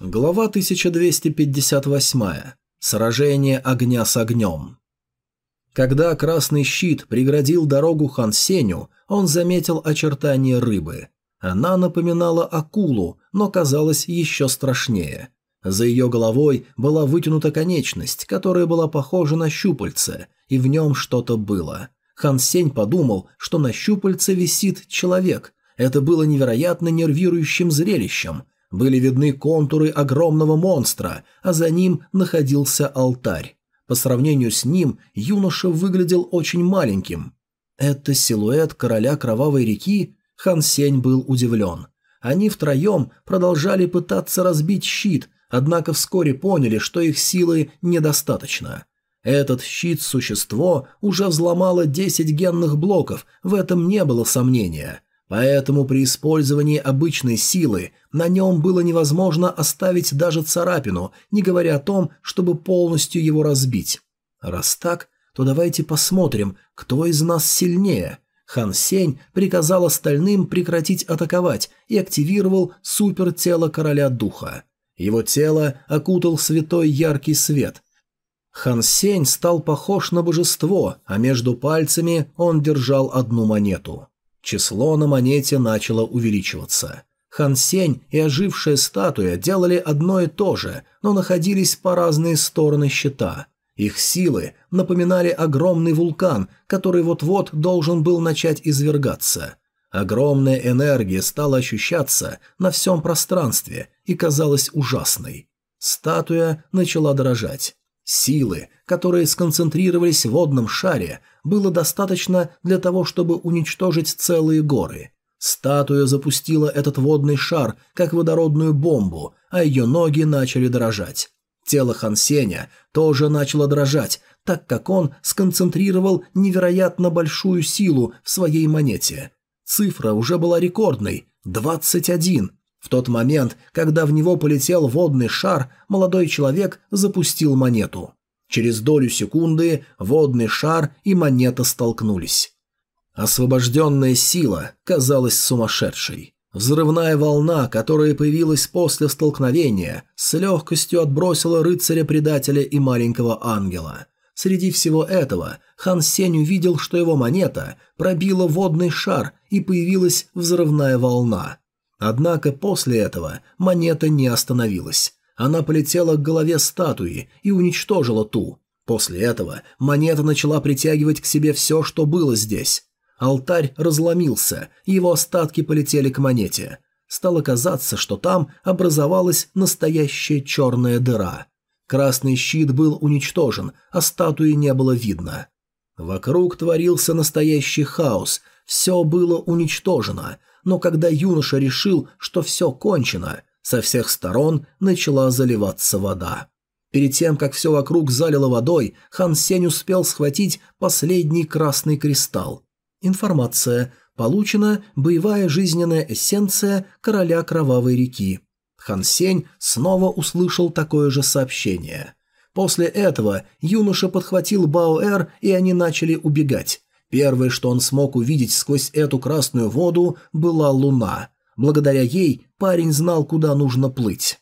Глава 1258. Сражение огня с огнем. Когда красный щит преградил дорогу Хан Сеню, он заметил очертания рыбы. Она напоминала акулу, но казалась еще страшнее. За ее головой была вытянута конечность, которая была похожа на щупальце, и в нем что-то было. Хан Сень подумал, что на щупальце висит человек. Это было невероятно нервирующим зрелищем. Были видны контуры огромного монстра, а за ним находился алтарь. По сравнению с ним юноша выглядел очень маленьким. Это силуэт короля Кровавой реки? Хан Сень был удивлен. Они втроем продолжали пытаться разбить щит, однако вскоре поняли, что их силы недостаточно. Этот щит-существо уже взломало 10 генных блоков, в этом не было сомнения. Поэтому при использовании обычной силы на нем было невозможно оставить даже царапину, не говоря о том, чтобы полностью его разбить. Раз так, то давайте посмотрим, кто из нас сильнее. Хан Сень приказал остальным прекратить атаковать и активировал супертело короля духа. Его тело окутал святой яркий свет. Хан Сень стал похож на божество, а между пальцами он держал одну монету. Число на монете начало увеличиваться. Хан Сень и ожившая статуя делали одно и то же, но находились по разные стороны щита. Их силы напоминали огромный вулкан, который вот-вот должен был начать извергаться. Огромная энергия стала ощущаться на всем пространстве и казалась ужасной. Статуя начала дрожать. Силы, которые сконцентрировались в водном шаре, было достаточно для того, чтобы уничтожить целые горы. Статуя запустила этот водный шар, как водородную бомбу, а ее ноги начали дрожать. Тело Хан Сеня тоже начало дрожать, так как он сконцентрировал невероятно большую силу в своей монете. Цифра уже была рекордной – 21. В тот момент, когда в него полетел водный шар, молодой человек запустил монету. Через долю секунды водный шар и монета столкнулись. Освобожденная сила казалась сумасшедшей. Взрывная волна, которая появилась после столкновения, с легкостью отбросила рыцаря-предателя и маленького ангела. Среди всего этого Хан Сень увидел, что его монета пробила водный шар и появилась взрывная волна. Однако после этого монета не остановилась. Она полетела к голове статуи и уничтожила ту. После этого монета начала притягивать к себе все, что было здесь. Алтарь разломился, и его остатки полетели к монете. Стало казаться, что там образовалась настоящая черная дыра. Красный щит был уничтожен, а статуи не было видно. Вокруг творился настоящий хаос, все было уничтожено, но когда юноша решил, что все кончено, со всех сторон начала заливаться вода. Перед тем, как все вокруг залило водой, Хан Сень успел схватить последний красный кристалл. Информация. Получена боевая жизненная эссенция короля Кровавой реки. Хан Сень снова услышал такое же сообщение. После этого юноша подхватил Баоэр, и они начали убегать. Первое, что он смог увидеть сквозь эту красную воду, была луна. Благодаря ей парень знал, куда нужно плыть.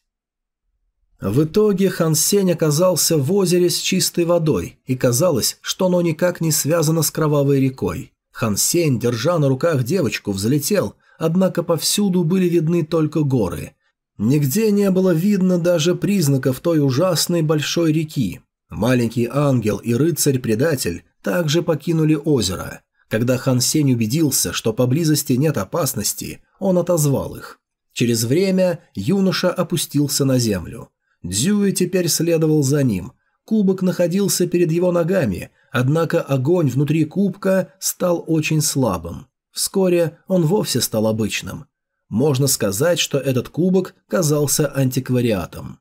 В итоге Хан Сень оказался в озере с чистой водой, и казалось, что оно никак не связано с Кровавой рекой. Хан Сень, держа на руках девочку, взлетел, однако повсюду были видны только горы. Нигде не было видно даже признаков той ужасной большой реки. Маленький ангел и рыцарь-предатель также покинули озеро. Когда Хан Сень убедился, что поблизости нет опасности, он отозвал их. Через время юноша опустился на землю. Дзюй теперь следовал за ним. Кубок находился перед его ногами, однако огонь внутри кубка стал очень слабым. Вскоре он вовсе стал обычным. Можно сказать, что этот кубок казался антиквариатом.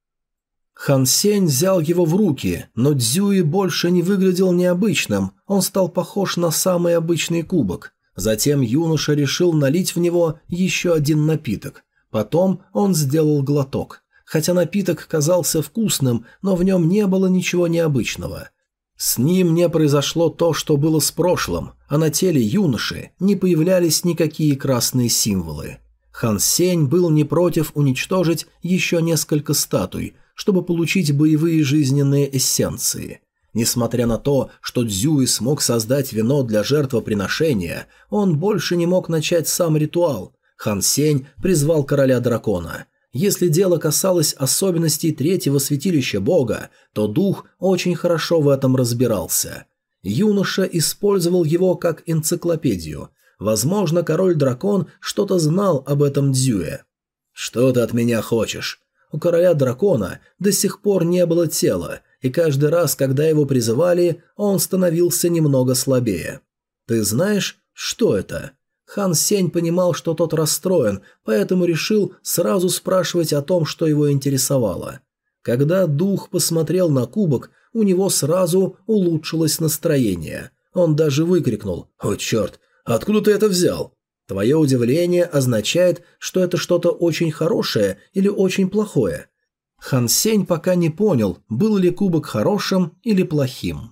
Хан Сень взял его в руки, но Дзюи больше не выглядел необычным, он стал похож на самый обычный кубок. Затем юноша решил налить в него еще один напиток. Потом он сделал глоток. Хотя напиток казался вкусным, но в нем не было ничего необычного. С ним не произошло то, что было с прошлым, а на теле юноши не появлялись никакие красные символы. Хан Сень был не против уничтожить еще несколько статуй, чтобы получить боевые жизненные эссенции. Несмотря на то, что Цзюй смог создать вино для жертвоприношения, он больше не мог начать сам ритуал. Хан Сень призвал короля дракона. Если дело касалось особенностей третьего святилища бога, то дух очень хорошо в этом разбирался. Юноша использовал его как энциклопедию. Возможно, король-дракон что-то знал об этом Цзюе. «Что ты от меня хочешь?» У короля дракона до сих пор не было тела, и каждый раз, когда его призывали, он становился немного слабее. «Ты знаешь, что это?» Хан Сень понимал, что тот расстроен, поэтому решил сразу спрашивать о том, что его интересовало. Когда дух посмотрел на кубок, у него сразу улучшилось настроение. Он даже выкрикнул: «О, черт, откуда ты это взял?» Твое удивление означает, что это что-то очень хорошее или очень плохое. Хан Сень пока не понял, был ли кубок хорошим или плохим.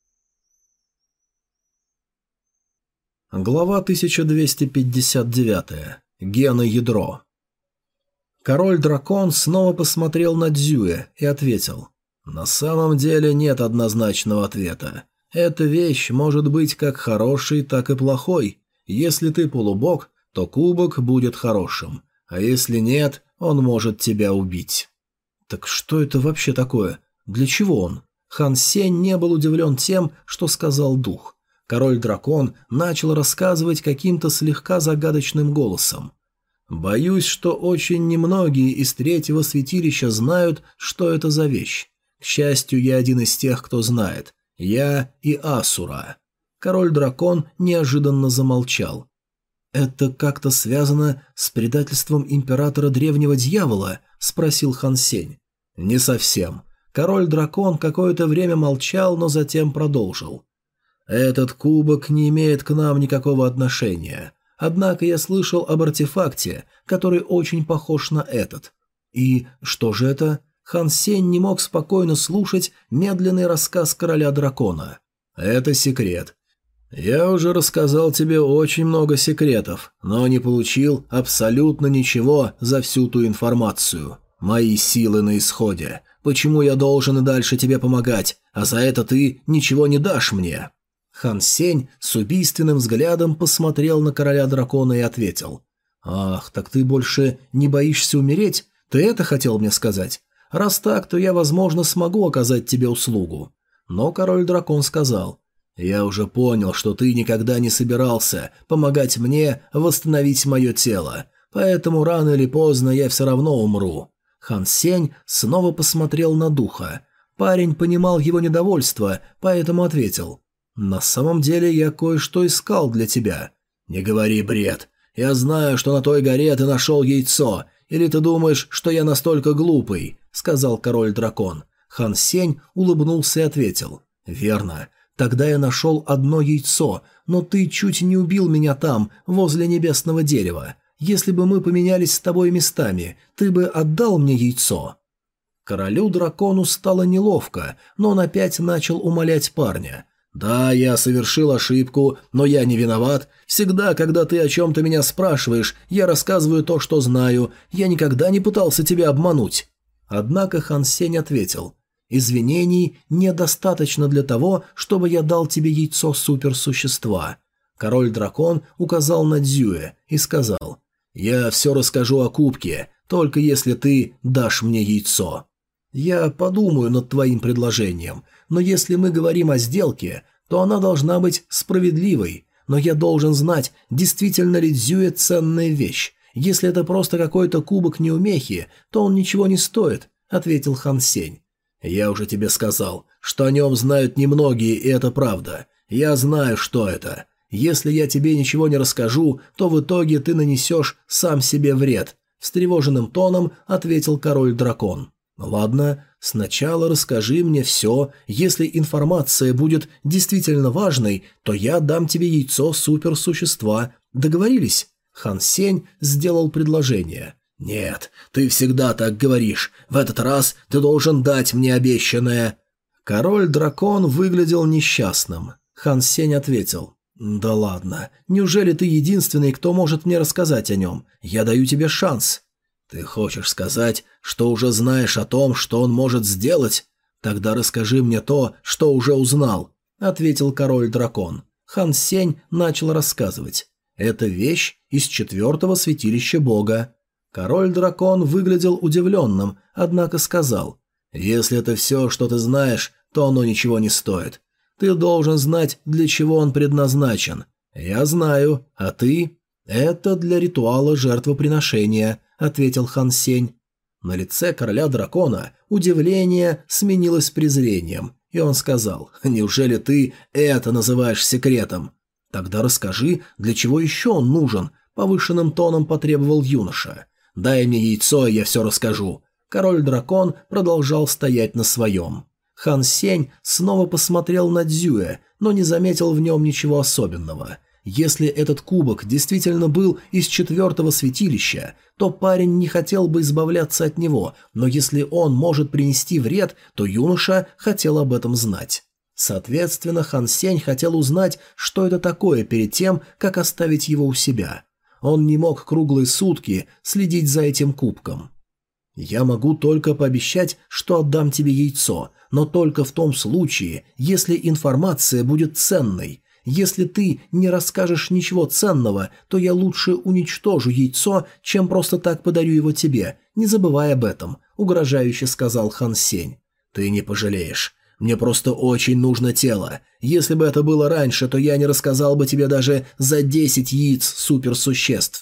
Глава 1259. Геноядро. Король-дракон снова посмотрел на Цзюэ и ответил: «На самом деле нет однозначного ответа. Эта вещь может быть как хорошей, так и плохой. Если ты полубог, то кубок будет хорошим, а если нет, он может тебя убить». «Так что это вообще такое? Для чего он?» Хан Сень не был удивлен тем, что сказал дух. Король-дракон начал рассказывать каким-то слегка загадочным голосом. «Боюсь, что очень немногие из третьего святилища знают, что это за вещь. К счастью, я один из тех, кто знает. Я и Асура». Король-дракон неожиданно замолчал. «Это как-то связано с предательством императора древнего дьявола?» – спросил Хан Сень. «Не совсем». Король-дракон какое-то время молчал, но затем продолжил. «Этот кубок не имеет к нам никакого отношения. Однако я слышал об артефакте, который очень похож на этот». «И что же это?» Хан Сень не мог спокойно слушать медленный рассказ короля-дракона. «Это секрет. Я уже рассказал тебе очень много секретов, но не получил абсолютно ничего за всю ту информацию. Мои силы на исходе. Почему я должен и дальше тебе помогать, а за это ты ничего не дашь мне?» Хан Сень с убийственным взглядом посмотрел на короля дракона и ответил: «Ах, так ты больше не боишься умереть? Ты это хотел мне сказать? Раз так, то я, возможно, смогу оказать тебе услугу». Но король-дракон сказал: «Я уже понял, что ты никогда не собирался помогать мне восстановить мое тело, поэтому рано или поздно я все равно умру». Хан Сень снова посмотрел на духа. Парень понимал его недовольство, поэтому ответил: «На самом деле я кое-что искал для тебя». «Не говори бред. Я знаю, что на той горе ты нашел яйцо. Или ты думаешь, что я настолько глупый?» – сказал король-дракон. Хан Сень улыбнулся и ответил: «Верно. Тогда я нашел одно яйцо, но ты чуть не убил меня там, возле небесного дерева. Если бы мы поменялись с тобой местами, ты бы отдал мне яйцо». Королю-дракону стало неловко, но он опять начал умолять парня. «Да, я совершил ошибку, но я не виноват. Всегда, когда ты о чем-то меня спрашиваешь, я рассказываю то, что знаю. Я никогда не пытался тебя обмануть». Однако Хан Сень ответил: «Извинений недостаточно для того, чтобы я дал тебе яйцо суперсущества». Король-дракон указал на Цзюэ и сказал: «Я все расскажу о кубке, только если ты дашь мне яйцо». «Я подумаю над твоим предложением, но если мы говорим о сделке, то она должна быть справедливой. Но я должен знать, действительно ли Цзюэ ценная вещь. Если это просто какой-то кубок неумехи, то он ничего не стоит», — ответил Хан Сень. «Я уже тебе сказал, что о нем знают немногие, и это правда. Я знаю, что это. Если я тебе ничего не расскажу, то в итоге ты нанесешь сам себе вред», — встревоженным тоном ответил король-дракон. «Ладно, сначала расскажи мне все. Если информация будет действительно важной, то я дам тебе яйцо суперсущества. Договорились?» Хан Сень сделал предложение. «Нет, ты всегда так говоришь. В этот раз ты должен дать мне обещанное». Король-дракон выглядел несчастным. Хан Сень ответил: Да ладно, неужели ты единственный, кто может мне рассказать о нем? Я даю тебе шанс. Ты хочешь сказать, что уже знаешь о том, что он может сделать? Тогда расскажи мне то, что уже узнал, ответил король-дракон. Хан Сень начал рассказывать. Это вещь из 4-го святилища бога. Король-дракон выглядел удивленным, однако сказал: «Если это все, что ты знаешь, то оно ничего не стоит. Ты должен знать, для чего он предназначен. Я знаю, а ты?» «Это для ритуала жертвоприношения», — ответил Хан Сень. На лице короля-дракона удивление сменилось презрением, и он сказал: «Неужели ты это называешь секретом?» «Тогда расскажи, для чего еще он нужен?» — повышенным тоном потребовал юноша. «Дай мне яйцо, и я все расскажу». Король-дракон продолжал стоять на своем. Хан Сень снова посмотрел на Цзюэ, но не заметил в нем ничего особенного. Если этот кубок действительно был из 4-го святилища, то парень не хотел бы избавляться от него, но если он может принести вред, то юноша хотел об этом знать. Соответственно, Хан Сень хотел узнать, что это такое перед тем, как оставить его у себя. Он не мог круглые сутки следить за этим кубком. «Я могу только пообещать, что отдам тебе яйцо, но только в том случае, если информация будет ценной. Если ты не расскажешь ничего ценного, то я лучше уничтожу яйцо, чем просто так подарю его тебе. Не забывай об этом», — угрожающе сказал Хан Сень. «Ты не пожалеешь. Мне просто очень нужно тело. Если бы это было раньше, то я не рассказал бы тебе даже за 10 яиц суперсуществ.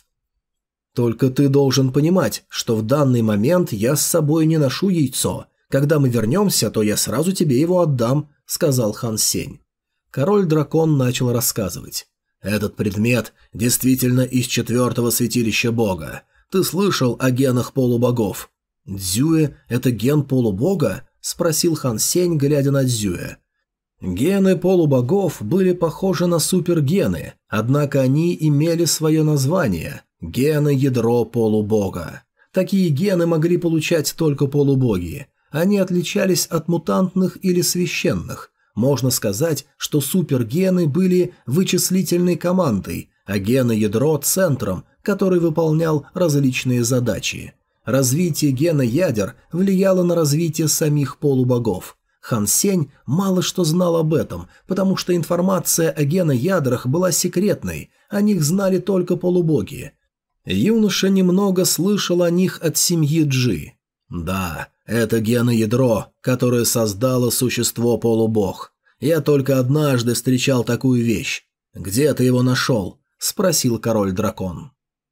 Только ты должен понимать, что в данный момент я с собой не ношу яйцо. Когда мы вернемся, то я сразу тебе его отдам», — сказал Хан Сень. Король-дракон начал рассказывать. «Этот предмет действительно из 4-го святилища бога. Ты слышал о генах полубогов?» «Цзюэ – это ген полубога?» – спросил Хан Сень, глядя на Цзюэ. Гены полубогов были похожи на супергены, однако они имели свое название – гены ядро полубога. Такие гены могли получать только полубоги. Они отличались от мутантных или священных. Можно сказать, что супергены были вычислительной командой, а гены ядро – центром, который выполнял различные задачи. Развитие гена ядер влияло на развитие самих полубогов. Хан Сень мало что знал об этом, потому что информация о геноядрах была секретной, о них знали только полубоги. Юноша немного слышал о них от семьи Джи. Да, это геноядро, которое создало существо полубог. Я только однажды встречал такую вещь. Где ты его нашел? Спросил король-дракон.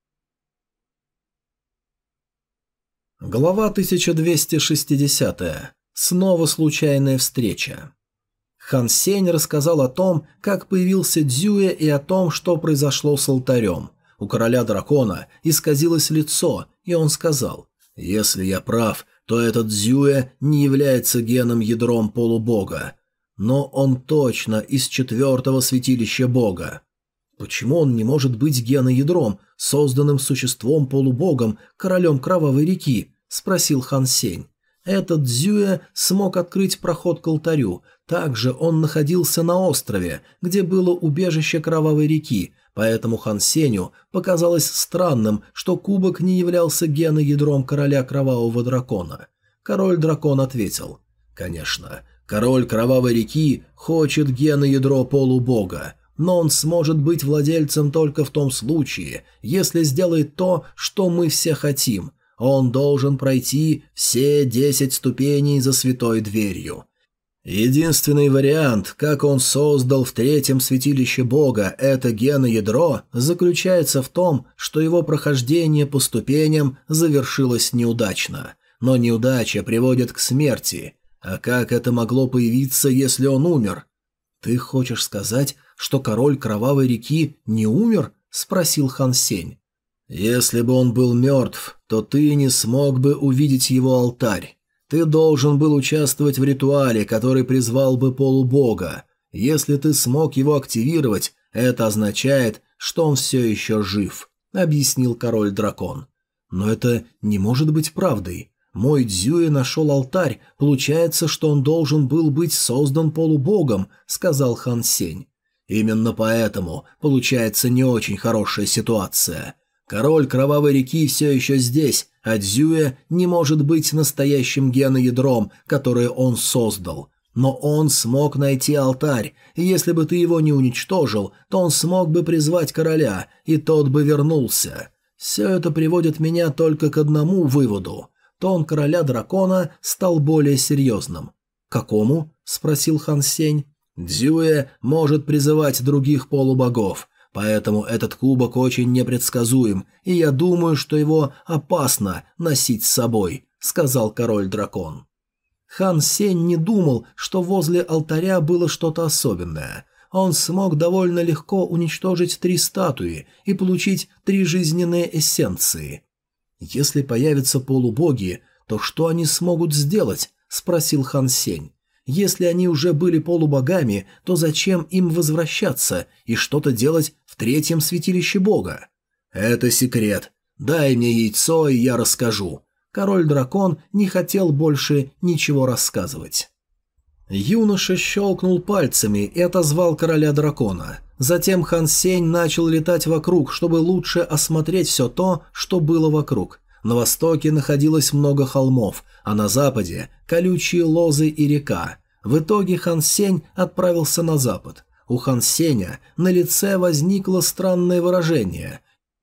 Глава 1260. Снова случайная встреча. Хан Сень рассказал о том, как появился Цзюэ и о том, что произошло с алтарем. У короля-дракона исказилось лицо, и он сказал: «Если я прав, то этот Цзюэ не является геном-ядром полубога. Но он точно из 4-го святилища бога. Почему он не может быть геноядром, созданным существом-полубогом, королем Кровавой реки?» – спросил Хан Сень. Этот Цзюэ смог открыть проход к алтарю. Также он находился на острове, где было убежище Кровавой реки, поэтому Хан Сенью показалось странным, что кубок не являлся геноядром короля Кровавого дракона. Король-дракон ответил: «Конечно, король Кровавой реки хочет геноядро полубога, но он сможет быть владельцем только в том случае, если сделает то, что мы все хотим. Он должен пройти все 10 ступеней за святой дверью. Единственный вариант, как он создал в 3-м святилище бога это геноядро, заключается в том, что его прохождение по ступеням завершилось неудачно. Но неудача приводит к смерти. А как это могло появиться, если он умер?» «Ты хочешь сказать, что король Кровавой реки не умер?» – спросил Хан Сень. «Если бы он был мертв, то ты не смог бы увидеть его алтарь. Ты должен был участвовать в ритуале, который призвал бы полубога. Если ты смог его активировать, это означает, что он все еще жив», — объяснил король-дракон. «Но это не может быть правдой. Мой Цзюэ нашел алтарь, получается, что он должен был быть создан полубогом», — сказал Хан Сень. Именно поэтому получается не очень хорошая ситуация. Король Кровавой реки все еще здесь, а Цзюэ не может быть настоящим геноядром, которое он создал. Но он смог найти алтарь, и если бы ты его не уничтожил, то он смог бы призвать короля, и тот бы вернулся. Все это приводит меня только к одному выводу. Тон короля дракона стал более серьезным. «Какому?» – спросил Хан Сень. «Цзюэ может призывать других полубогов, поэтому этот кубок очень непредсказуем, и я думаю, что его опасно носить с собой», – сказал король-дракон. Хан Сень не думал, что возле алтаря было что-то особенное. Он смог довольно легко уничтожить 3 статуи и получить 3 жизненные эссенции. «Если появятся полубоги, то что они смогут сделать?» – спросил Хан Сень. «Если они уже были полубогами, то зачем им возвращаться и что-то делать в 3-м святилище бога?» «Это секрет. Дай мне яйцо, и я расскажу». Король-дракон не хотел больше ничего рассказывать. Юноша щелкнул пальцами и отозвал короля-дракона. Затем Хан Сень начал летать вокруг, чтобы лучше осмотреть все то, что было вокруг. На востоке находилось много холмов, а на западе – колючие лозы и река. В итоге Хан Сень отправился на запад. У Хан Сеня на лице возникло странное выражение.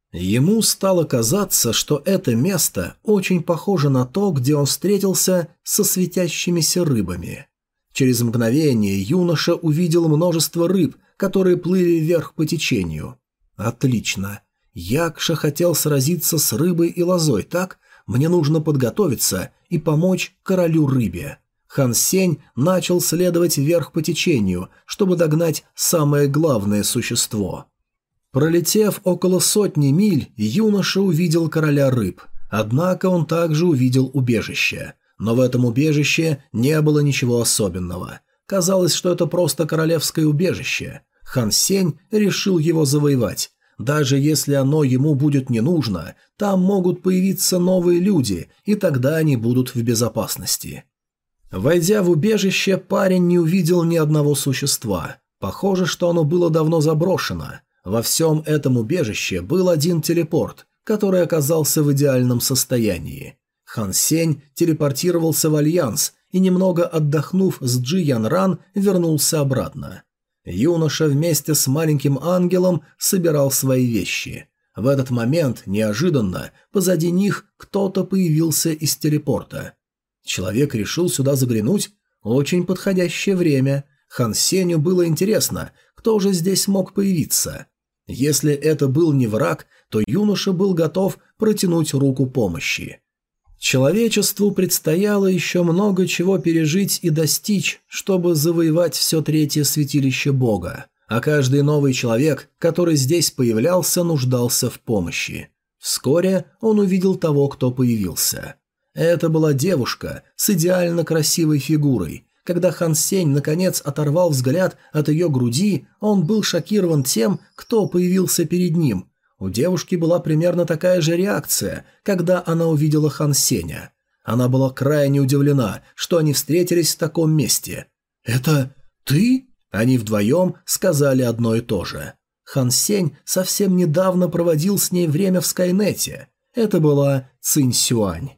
Ему стало казаться, что это место очень похоже на то, где он встретился со светящимися рыбами. Через мгновение юноша увидел множество рыб, которые плыли вверх по течению. Отлично. Якша хотел сразиться с рыбой и лозой, так? Мне нужно подготовиться и помочь королю-рыбе. Хан Сень начал следовать вверх по течению, чтобы догнать самое главное существо. Пролетев около 100 миль, юноша увидел короля рыб. Однако он также увидел убежище. Но в этом убежище не было ничего особенного. Казалось, что это просто королевское убежище. Хан Сень решил его завоевать. Даже если оно ему будет не нужно, там могут появиться новые люди, и тогда они будут в безопасности. Войдя в убежище, парень не увидел ни одного существа. Похоже, что оно было давно заброшено. Во всем этом убежище был один телепорт, который оказался в идеальном состоянии. Хан Сень телепортировался в Альянс и, немного отдохнув с Джи Ян Ран, вернулся обратно. Юноша вместе с маленьким ангелом собирал свои вещи. В этот момент, неожиданно, позади них кто-то появился из телепорта. Человек решил сюда заглянуть? Очень подходящее время. Хан Сенью было интересно, кто же здесь мог появиться. Если это был не враг, то юноша был готов протянуть руку помощи. Человечеству предстояло еще много чего пережить и достичь, чтобы завоевать все 3-е святилище бога, а каждый новый человек, который здесь появлялся, нуждался в помощи. Вскоре он увидел того, кто появился. Это была девушка с идеально красивой фигурой. Когда Хан Сень наконец оторвал взгляд от ее груди, он был шокирован тем, кто появился перед ним. У девушки была примерно такая же реакция, когда она увидела Хан Сеня. Она была крайне удивлена, что они встретились в таком месте. «Это ты?» Они вдвоем сказали одно и то же. Хан Сень совсем недавно проводил с ней время в Скайнете. Это была Цинь Сюань.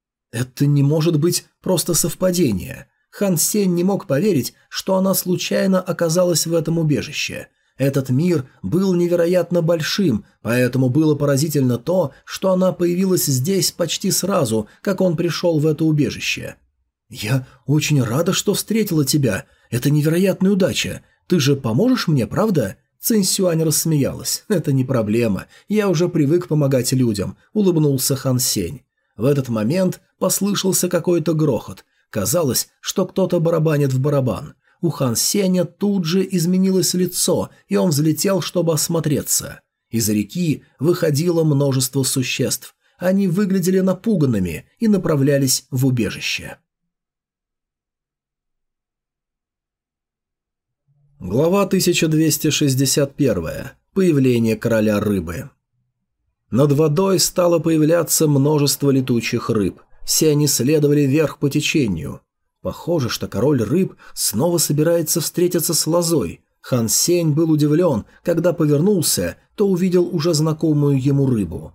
Это не может быть просто совпадение. Хан Сень не мог поверить, что она случайно оказалась в этом убежище. Этот мир был невероятно большим, поэтому было поразительно то, что она появилась здесь почти сразу, как он пришел в это убежище. «Я очень рада, что встретила тебя. Это невероятная удача. Ты же поможешь мне, правда?» Цинь Сюань рассмеялась. «Это не проблема. Я уже привык помогать людям», — улыбнулся Хан Сень. В этот момент послышался какой-то грохот. Казалось, что кто-то барабанит в барабан. У Хан Сеня тут же изменилось лицо, и он взлетел, чтобы осмотреться. Из реки выходило множество существ. Они выглядели напуганными и направлялись в убежище. Глава 1261. Появление короля рыбы. Над водой стало появляться множество летучих рыб. Все они следовали вверх по течению. Похоже, что король рыб снова собирается встретиться с лозой. Хан Сень был удивлен, когда повернулся, то увидел уже знакомую ему рыбу.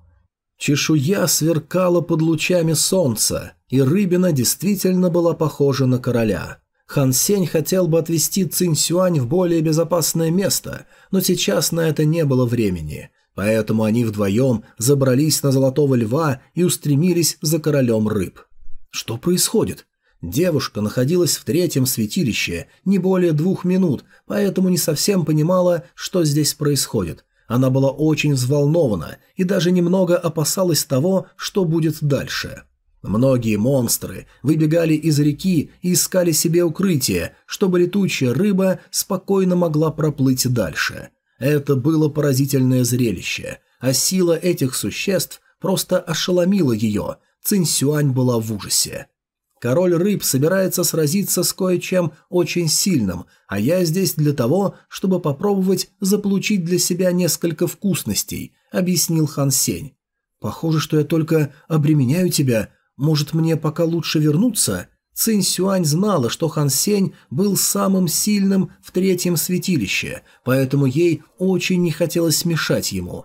Чешуя сверкала под лучами солнца, и рыбина действительно была похожа на короля. Хан Сень хотел бы отвезти Цинь Сюань в более безопасное место, но сейчас на это не было времени, поэтому они вдвоем забрались на Золотого Льва и устремились за королем рыб. Что происходит? Девушка находилась в третьем святилище не более 2 минут, поэтому не совсем понимала, что здесь происходит. Она была очень взволнована и даже немного опасалась того, что будет дальше. Многие монстры выбегали из реки и искали себе укрытие, чтобы летучая рыба спокойно могла проплыть дальше. Это было поразительное зрелище, а сила этих существ просто ошеломила ее. Цинь Сюань была в ужасе. Король рыб собирается сразиться с кое-чем очень сильным, а я здесь для того, чтобы попробовать заполучить для себя несколько вкусностей, объяснил Хан Сень. Похоже, что я только обременяю тебя. Может, мне пока лучше вернуться? Цинь Сюань знала, что Хан Сень был самым сильным в третьем святилище, поэтому ей очень не хотелось мешать ему.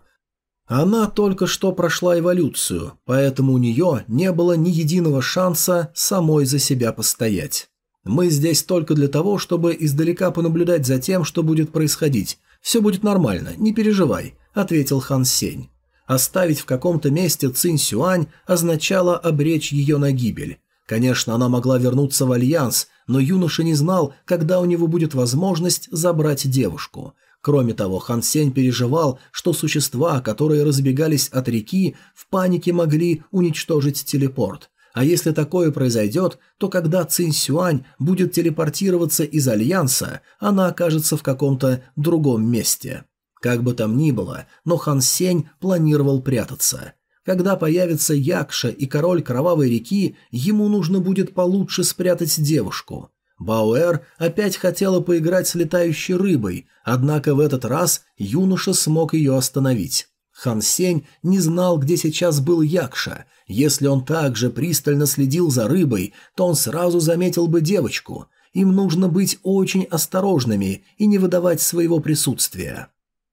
Она только что прошла эволюцию, поэтому у нее не было ни единого шанса самой за себя постоять. Мы здесь только для того, чтобы издалека понаблюдать за тем, что будет происходить. Все будет нормально, не переживай, ответил Хан Сень. Оставить в каком-то месте Цинь Сюань означало обречь ее на гибель. Конечно, она могла вернуться в Альянс, но юноша не знал, когда у него будет возможность забрать девушку. Кроме того, Хан Сень переживал, что существа, которые разбегались от реки, в панике могли уничтожить телепорт. А если такое произойдет, то когда Цинь Сюань будет телепортироваться из Альянса, она окажется в каком-то другом месте. Как бы там ни было, но Хан Сень планировал прятаться. Когда появится Якша и король Кровавой реки, ему нужно будет получше спрятать девушку. Бауэр опять хотела поиграть с летающей рыбой, однако в этот раз юноша смог ее остановить. Хан Сень не знал, где сейчас был Якша. Если он также пристально следил за рыбой, то он сразу заметил бы девочку. Им нужно быть очень осторожными и не выдавать своего присутствия.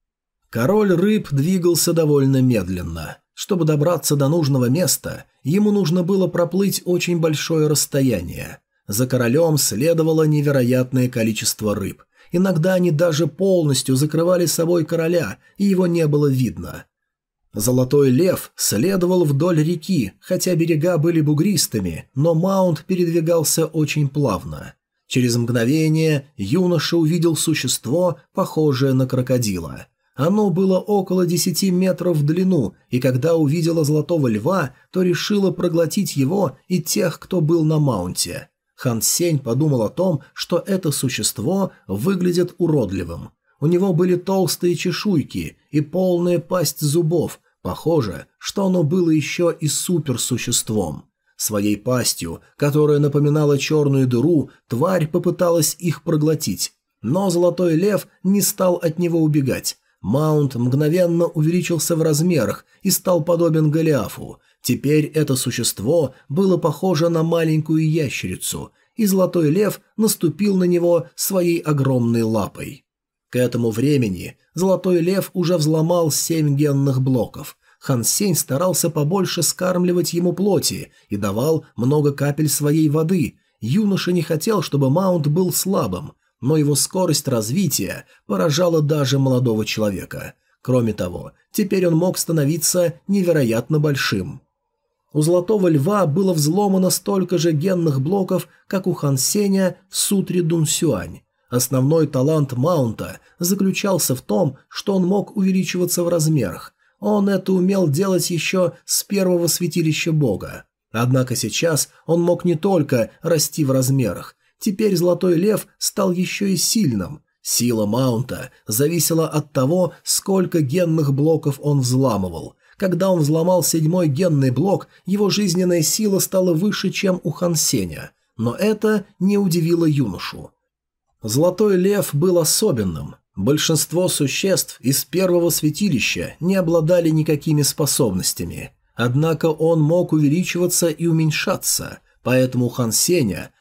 Король рыб двигался довольно медленно. Чтобы добраться до нужного места, ему нужно было проплыть очень большое расстояние. За королем следовало невероятное количество рыб. Иногда они даже полностью закрывали собой короля, и его не было видно. Золотой лев следовал вдоль реки, хотя берега были бугристыми, но маунт передвигался очень плавно. Через мгновение юноша увидел существо, похожее на крокодила. Оно было около 10 метров в длину, и когда увидела Золотого Льва, то решила проглотить его и тех, кто был на маунте. Хан Сень подумал о том, что это существо выглядит уродливым. У него были толстые чешуйки и полная пасть зубов. Похоже, что оно было еще и суперсуществом. Своей пастью, которая напоминала черную дыру, тварь попыталась их проглотить. Но Золотой Лев не стал от него убегать. Маунт мгновенно увеличился в размерах и стал подобен Голиафу. Теперь это существо было похоже на маленькую ящерицу, и Золотой Лев наступил на него своей огромной лапой. К этому времени Золотой Лев уже взломал 7 генных блоков. Хан Сень старался побольше скармливать ему плоти и давал много капель своей воды. Юноша не хотел, чтобы Маунт был слабым, но его скорость развития поражала даже молодого человека. Кроме того, теперь он мог становиться невероятно большим. У Золотого Льва было взломано столько же генных блоков, как у Хан Сеня в сутре Дун Сюань. Основной талант Маунта заключался в том, что он мог увеличиваться в размерах. Он это умел делать еще с первого святилища бога. Однако сейчас он мог не только расти в размерах. Теперь Золотой Лев стал еще и сильным. Сила Маунта зависела от того, сколько генных блоков он взламывал. Когда он взломал 7-й генный блок, его жизненная сила стала выше, чем у Хан Сеня. Но это не удивило юношу. Золотой Лев был особенным. Большинство существ из первого святилища не обладали никакими способностями. Однако он мог увеличиваться и уменьшаться, поэтому у Хан Сеня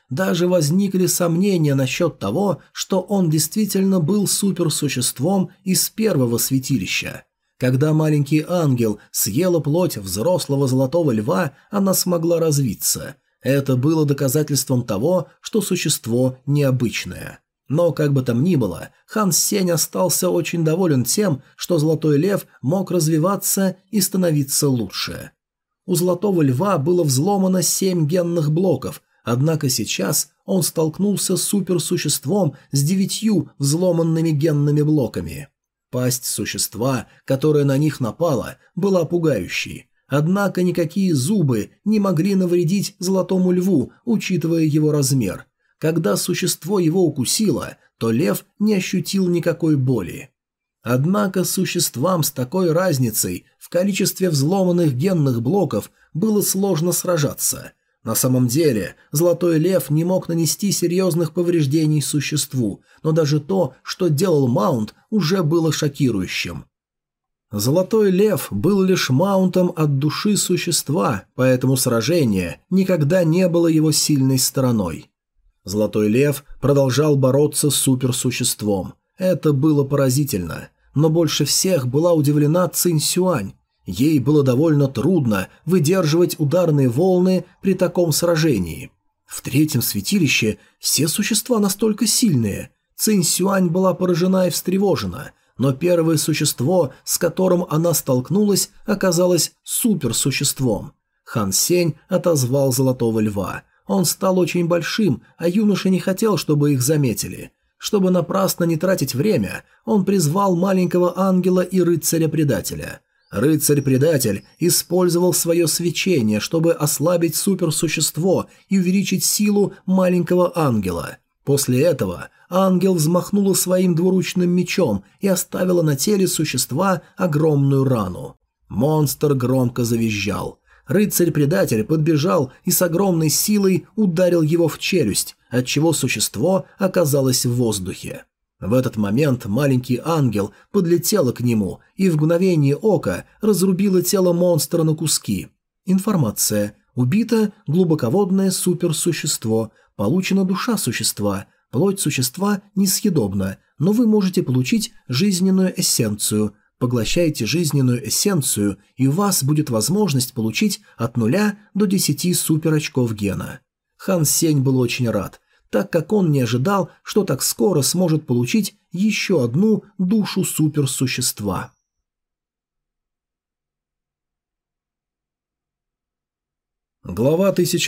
Даже возникли сомнения насчет того, что он действительно был суперсуществом из первого святилища. Когда маленький ангел съела плоть взрослого золотого льва, она смогла развиться. Это было доказательством того, что существо необычное. Но, как бы там ни было, Хан Сень остался очень доволен тем, что Золотой Лев мог развиваться и становиться лучше. У Золотого Льва было взломано 7 генных блоков, однако сейчас он столкнулся с суперсуществом с 9 взломанными генными блоками. Пасть существа, которая на них напала, была пугающей. Однако никакие зубы не могли навредить Золотому Льву, учитывая его размер. Когда существо его укусило, то лев не ощутил никакой боли. Однако существам с такой разницей в количестве взломанных генных блоков было сложно сражаться. На самом деле, Золотой Лев не мог нанести серьезных повреждений существу, но даже то, что делал Маунт, уже было шокирующим. Золотой Лев был лишь маунтом от души существа, поэтому сражение никогда не было его сильной стороной. Золотой Лев продолжал бороться с суперсуществом. Это было поразительно. Но больше всех была удивлена Цинь Сюань. Ей было довольно трудно выдерживать ударные волны при таком сражении. В третьем святилище все существа настолько сильные. Цинь Сюань была поражена и встревожена, но первое существо, с которым она столкнулась, оказалось суперсуществом. Хан Сень отозвал Золотого Льва. Он стал очень большим, а юноша не хотел, чтобы их заметили. Чтобы напрасно не тратить время, он призвал маленького ангела и рыцаря-предателя. Рыцарь-предатель использовал свое свечение, чтобы ослабить суперсущество и увеличить силу маленького ангела. После этого ангел взмахнула своим двуручным мечом и оставила на теле существа огромную рану. Монстр громко завизжал. Рыцарь-предатель подбежал и с огромной силой ударил его в челюсть, отчего существо оказалось в воздухе. В этот момент маленький ангел подлетела к нему и в мгновение ока разрубила тело монстра на куски. Информация. Убито глубоководное суперсущество. Получена душа существа. Плоть существа несъедобна, но вы можете получить жизненную эссенцию. Поглощайте жизненную эссенцию, и у вас будет возможность получить от 0 до 10 суперочков гена. Хан Сень был очень рад, так как он не ожидал, что так скоро сможет получить еще одну душу суперсущества. Глава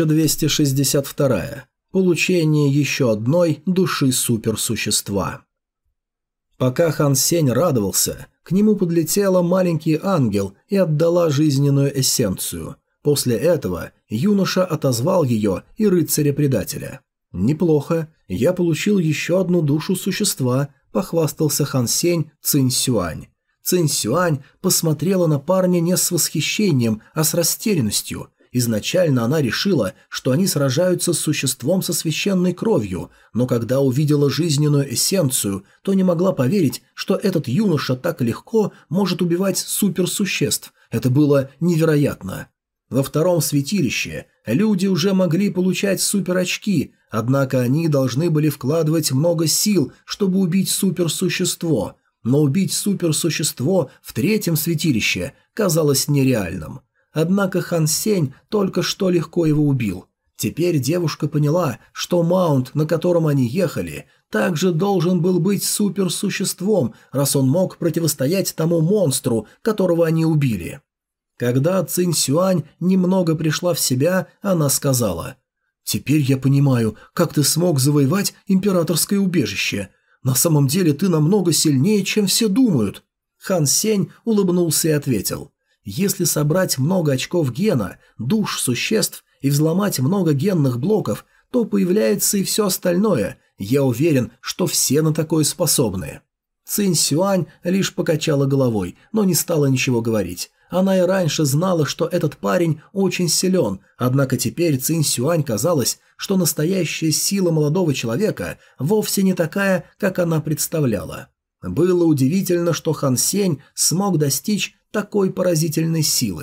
1262. Получение еще одной души суперсущества. Пока Хан Сень радовался, к нему подлетела маленький ангел и отдала жизненную эссенцию. После этого юноша отозвал ее и рыцаря-предателя. «Неплохо, я получил еще одну душу существа», – похвастался Хан Сень Цинь Сюань. Цинь Сюань посмотрела на парня не с восхищением, а с растерянностью. Изначально она решила, что они сражаются с существом со священной кровью, но когда увидела жизненную эссенцию, то не могла поверить, что этот юноша так легко может убивать суперсуществ. Это было невероятно. Во втором святилище люди уже могли получать суперочки, однако они должны были вкладывать много сил, чтобы убить суперсущество, но убить суперсущество в третьем святилище казалось нереальным. Однако Хан Сень только что легко его убил. Теперь девушка поняла, что маунт, на котором они ехали, также должен был быть суперсуществом, раз он мог противостоять тому монстру, которого они убили. Когда Цинь Сюань немного пришла в себя, она сказала: «Теперь я понимаю, как ты смог завоевать императорское убежище. На самом деле ты намного сильнее, чем все думают». Хан Сень улыбнулся и ответил: «Если собрать много очков гена, душ существ и взломать много генных блоков, то появляется и все остальное. Я уверен, что все на такое способны». Цинь Сюань лишь покачала головой, но не стала ничего говорить. Она и раньше знала, что этот парень очень силен, однако теперь Цинь Сюань казалось, что настоящая сила молодого человека вовсе не такая, как она представляла. Было удивительно, что Хан Сень смог достичь такой поразительной силы.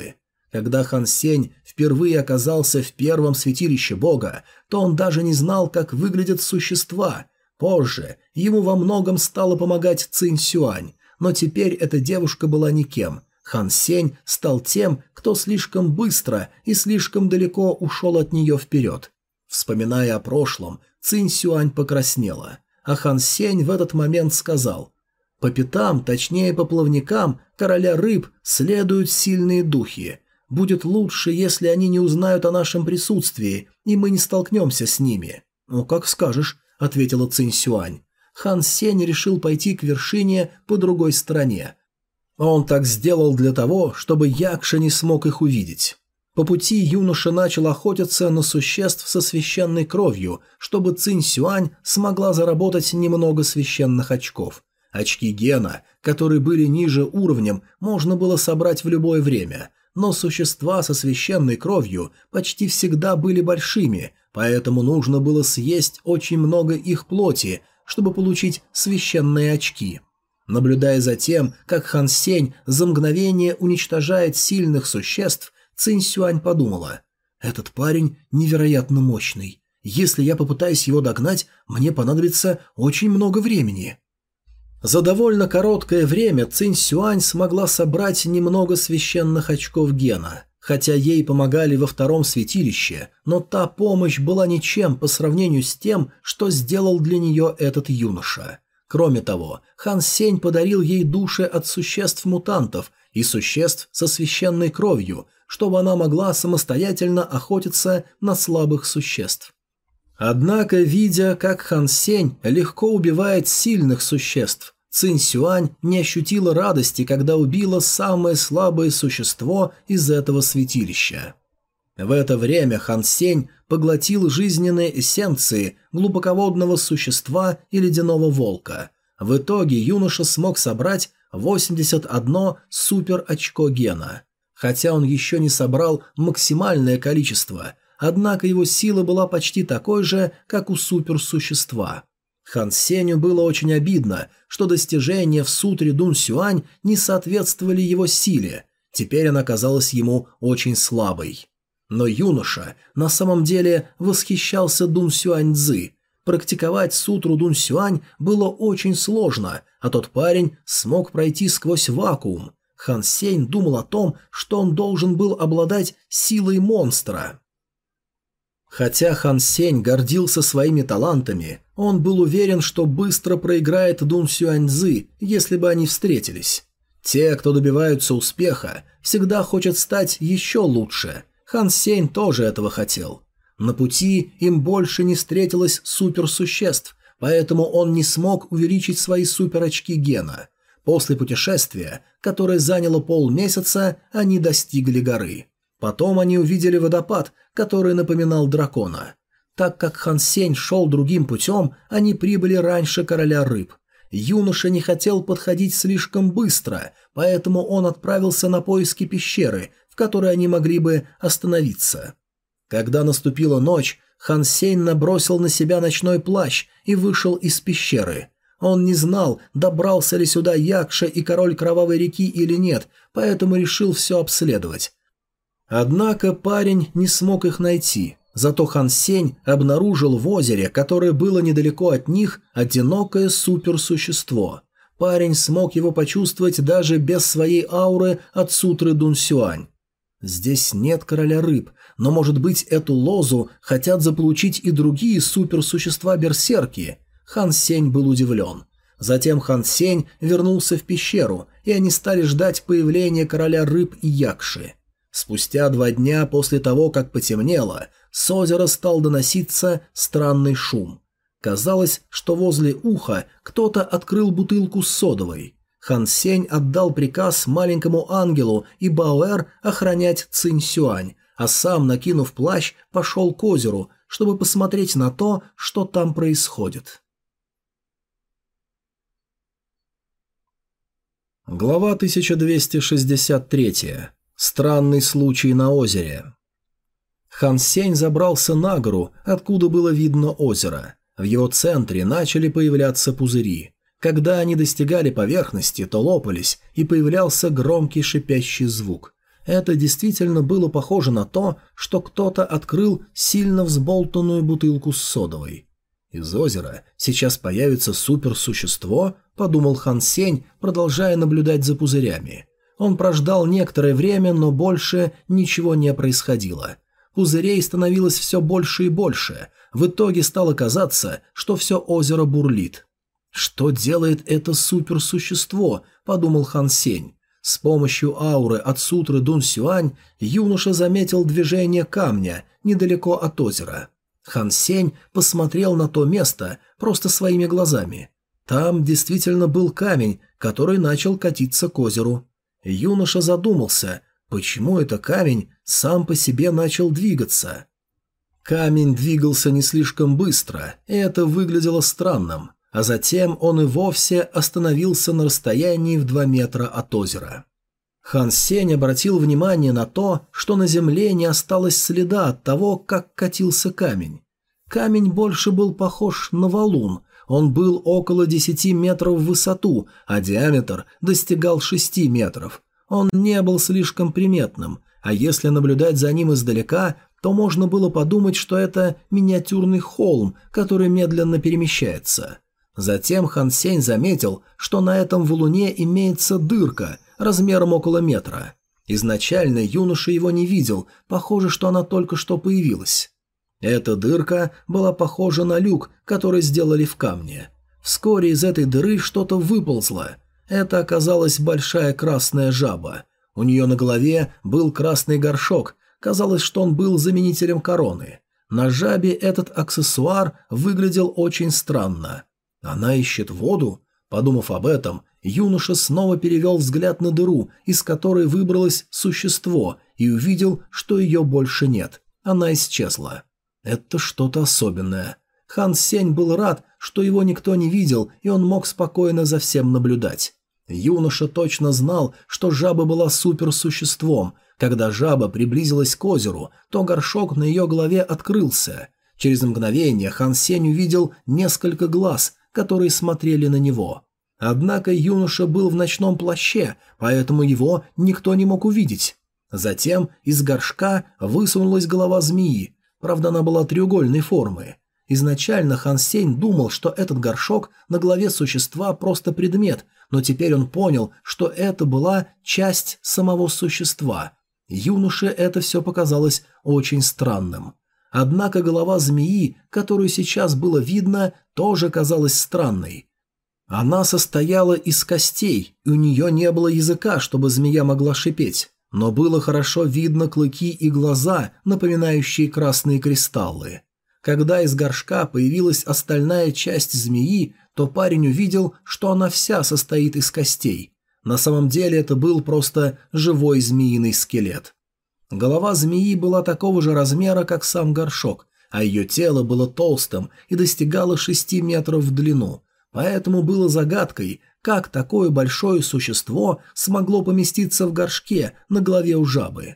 Когда Хан Сень впервые оказался в первом святилище бога, то он даже не знал, как выглядят существа. Позже ему во многом стала помогать Цинь Сюань, но теперь эта девушка была никем. Хан Сень стал тем, кто слишком быстро и слишком далеко ушел от нее вперед. Вспоминая о прошлом, Цинь Сюань покраснела, а Хан Сень в этот момент сказал: «По пятам, точнее по плавникам, короля рыб следуют сильные духи. Будет лучше, если они не узнают о нашем присутствии, и мы не столкнемся с ними». «Ну, как скажешь», — ответила Цинь Сюань. Хан Сень решил пойти к вершине по другой стороне. Он так сделал для того, чтобы Якша не смог их увидеть. По пути юноша начал охотиться на существ со священной кровью, чтобы Цинь Сюань смогла заработать немного священных очков. Очки гена, которые были ниже уровнем, можно было собрать в любое время, но существа со священной кровью почти всегда были большими, поэтому нужно было съесть очень много их плоти, чтобы получить священные очки. Наблюдая за тем, как Хан Сень за мгновение уничтожает сильных существ, Цинь Сюань подумала: «Этот парень невероятно мощный. Если я попытаюсь его догнать, мне понадобится очень много времени». За довольно короткое время Цинь Сюань смогла собрать немного священных очков гена. Хотя ей помогали во втором святилище, но та помощь была ничем по сравнению с тем, что сделал для нее этот юноша. Кроме того, Хан Сень подарил ей души от существ-мутантов и существ со священной кровью, чтобы она могла самостоятельно охотиться на слабых существ. Однако, видя, как Хан Сень легко убивает сильных существ, Цинь Сюань не ощутила радости, когда убила самое слабое существо из этого святилища. В это время Хан Сень поглотил жизненные эссенции глубоководного существа и ледяного волка. В итоге юноша смог собрать 81 супер-очко гена. Хотя он еще не собрал максимальное количество, однако его сила была почти такой же, как у суперсущества. Хан Сенью было очень обидно, что достижения в сутре Дун Сюань не соответствовали его силе, теперь она казалась ему очень слабой. Но юноша на самом деле восхищался Дун Сюань Цзы. Практиковать сутру Дун Сюань было очень сложно, а тот парень смог пройти сквозь вакуум. Хан Сень думал о том, что он должен был обладать силой монстра. Хотя Хан Сень гордился своими талантами, он был уверен, что быстро проиграет Дун Сюань Цзы, если бы они встретились. Те, кто добиваются успеха, всегда хотят стать еще лучше. Хан Сень тоже этого хотел. На пути им больше не встретилось суперсуществ, поэтому он не смог увеличить свои суперочки гена. После путешествия, которое заняло полмесяца, они достигли горы. Потом они увидели водопад, который напоминал дракона. Так как Хан Сень шел другим путем, они прибыли раньше короля рыб. Юноша не хотел подходить слишком быстро, поэтому он отправился на поиски пещеры, в которой они могли бы остановиться. Когда наступила ночь, Хан Сень набросил на себя ночной плащ и вышел из пещеры. Он не знал, добрался ли сюда Якша и король Кровавой реки или нет, поэтому решил все обследовать. Однако парень не смог их найти. Зато Хан Сень обнаружил в озере, которое было недалеко от них, одинокое суперсущество. Парень смог его почувствовать даже без своей ауры от сутры Дун Сюань. Здесь нет короля рыб, но, может быть, эту лозу хотят заполучить и другие суперсущества-берсерки? Хан Сень был удивлен. Затем Хан Сень вернулся в пещеру, и они стали ждать появления короля рыб и Якши. Спустя 2 дня после того, как потемнело, с озера стал доноситься странный шум. Казалось, что возле уха кто-то открыл бутылку с содовой. Хан Сень отдал приказ маленькому ангелу и Баоэр охранять Цинь Сюань, а сам, накинув плащ, пошел к озеру, чтобы посмотреть на то, что там происходит. Глава 1263. Странный случай на озере. Хан Сень забрался на гору, откуда было видно озеро. В его центре начали появляться пузыри. Когда они достигали поверхности, то лопались, и появлялся громкий шипящий звук. Это действительно было похоже на то, что кто-то открыл сильно взболтанную бутылку с содовой. «Из озера сейчас появится суперсущество», – подумал Хан Сень, продолжая наблюдать за пузырями. Он прождал некоторое время, но больше ничего не происходило. Пузырей становилось все больше и больше. В итоге стало казаться, что все озеро бурлит. «Что делает это суперсущество?» – подумал Хан Сень. С помощью ауры от сутры Дун Сюань юноша заметил движение камня недалеко от озера. Хан Сень посмотрел на то место просто своими глазами. Там действительно был камень, который начал катиться к озеру. Юноша задумался, почему это камень сам по себе начал двигаться. Камень двигался не слишком быстро, и это выглядело странным, а затем он и вовсе остановился на расстоянии в 2 метра от озера. Хан Сень обратил внимание на то, что на земле не осталось следа от того, как катился камень. Камень больше был похож на валун, он был около 10 метров в высоту, а диаметр достигал 6 метров. Он не был слишком приметным, а если наблюдать за ним издалека, то можно было подумать, что это миниатюрный холм, который медленно перемещается. Затем Хан Сень заметил, что на этом валуне имеется дырка размером около метра. Изначально юноша его не видел, похоже, что она только что появилась. Эта дырка была похожа на люк, который сделали в камне. Вскоре из этой дыры что-то выползло. Это оказалась большая красная жаба. У нее на голове был красный горшок, казалось, что он был заменителем короны. На жабе этот аксессуар выглядел очень странно. Она ищет воду? Подумав об этом, юноша снова перевел взгляд на дыру, из которой выбралось существо, и увидел, что ее больше нет. Она исчезла. Это что-то особенное. Хан Сень был рад, что его никто не видел, и он мог спокойно за всем наблюдать. Юноша точно знал, что жаба была суперсуществом. Когда жаба приблизилась к озеру, то горшок на ее голове открылся. Через мгновение Хан Сень увидел несколько глаз, которые смотрели на него. Однако юноша был в ночном плаще, поэтому его никто не мог увидеть. Затем из горшка высунулась голова змеи, правда она была треугольной формы. Изначально Хан Сень думал, что этот горшок на голове существа просто предмет, но теперь он понял, что это была часть самого существа. Юноше это все показалось очень странным. Однако голова змеи, которую сейчас было видно, тоже казалась странной. Она состояла из костей, и у нее не было языка, чтобы змея могла шипеть, но было хорошо видно клыки и глаза, напоминающие красные кристаллы. Когда из горшка появилась остальная часть змеи, то парень увидел, что она вся состоит из костей. На самом деле это был просто живой змеиный скелет. Голова змеи была такого же размера, как сам горшок, а ее тело было толстым и достигало 6 метров в длину, поэтому было загадкой, как такое большое существо смогло поместиться в горшке на голове у жабы.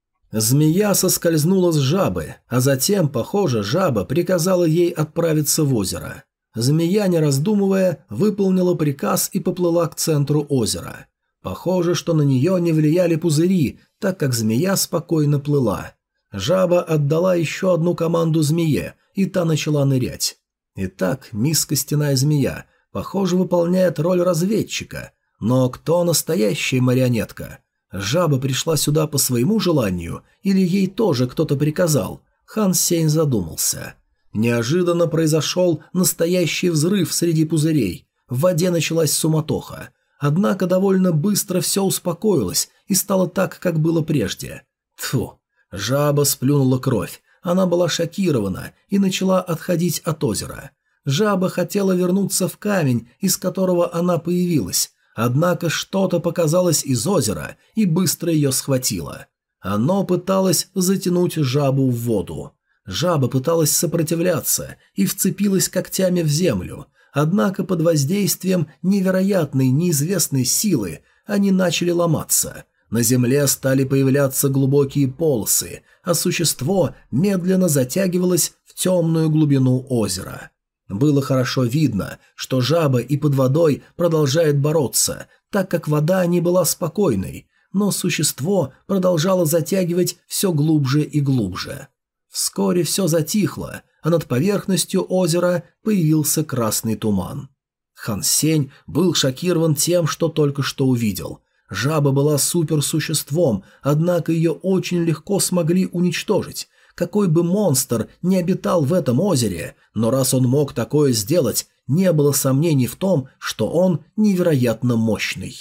Змея соскользнула с жабы, а затем, похоже, жаба приказала ей отправиться в озеро. Змея, не раздумывая, выполнила приказ и поплыла к центру озера. Похоже, что на нее не влияли пузыри, так как змея спокойно плыла. Жаба отдала еще одну команду змее, и та начала нырять. Итак, мисс Костяная Змея, похоже, выполняет роль разведчика. Но кто настоящая марионетка? Жаба пришла сюда по своему желанию, или ей тоже кто-то приказал? Хан Сень задумался. Неожиданно произошел настоящий взрыв среди пузырей. В воде началась суматоха. Однако довольно быстро все успокоилось и стало так, как было прежде. Тьфу! Жаба сплюнула кровь. Она была шокирована и начала отходить от озера. Жаба хотела вернуться в камень, из которого она появилась. Однако что-то показалось из озера и быстро ее схватило. Оно пыталось затянуть жабу в воду. Жаба пыталась сопротивляться и вцепилась когтями в землю. Однако под воздействием невероятной неизвестной силы они начали ломаться. На земле стали появляться глубокие полосы, а существо медленно затягивалось в темную глубину озера. Было хорошо видно, что жаба и под водой продолжает бороться, так как вода не была спокойной, но существо продолжало затягивать все глубже и глубже. Вскоре все затихло, а над поверхностью озера появился красный туман. Хан Сень был шокирован тем, что только что увидел. Жаба была суперсуществом, однако ее очень легко смогли уничтожить. Какой бы монстр ни обитал в этом озере, но раз он мог такое сделать, не было сомнений в том, что он невероятно мощный.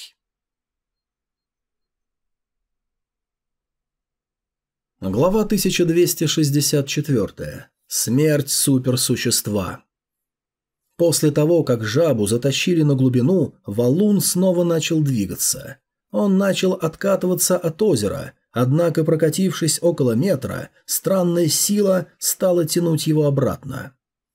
Глава 1264. Смерть суперсущества. После того, как жабу затащили на глубину, валун снова начал двигаться. Он начал откатываться от озера, однако, прокатившись около метра, странная сила стала тянуть его обратно.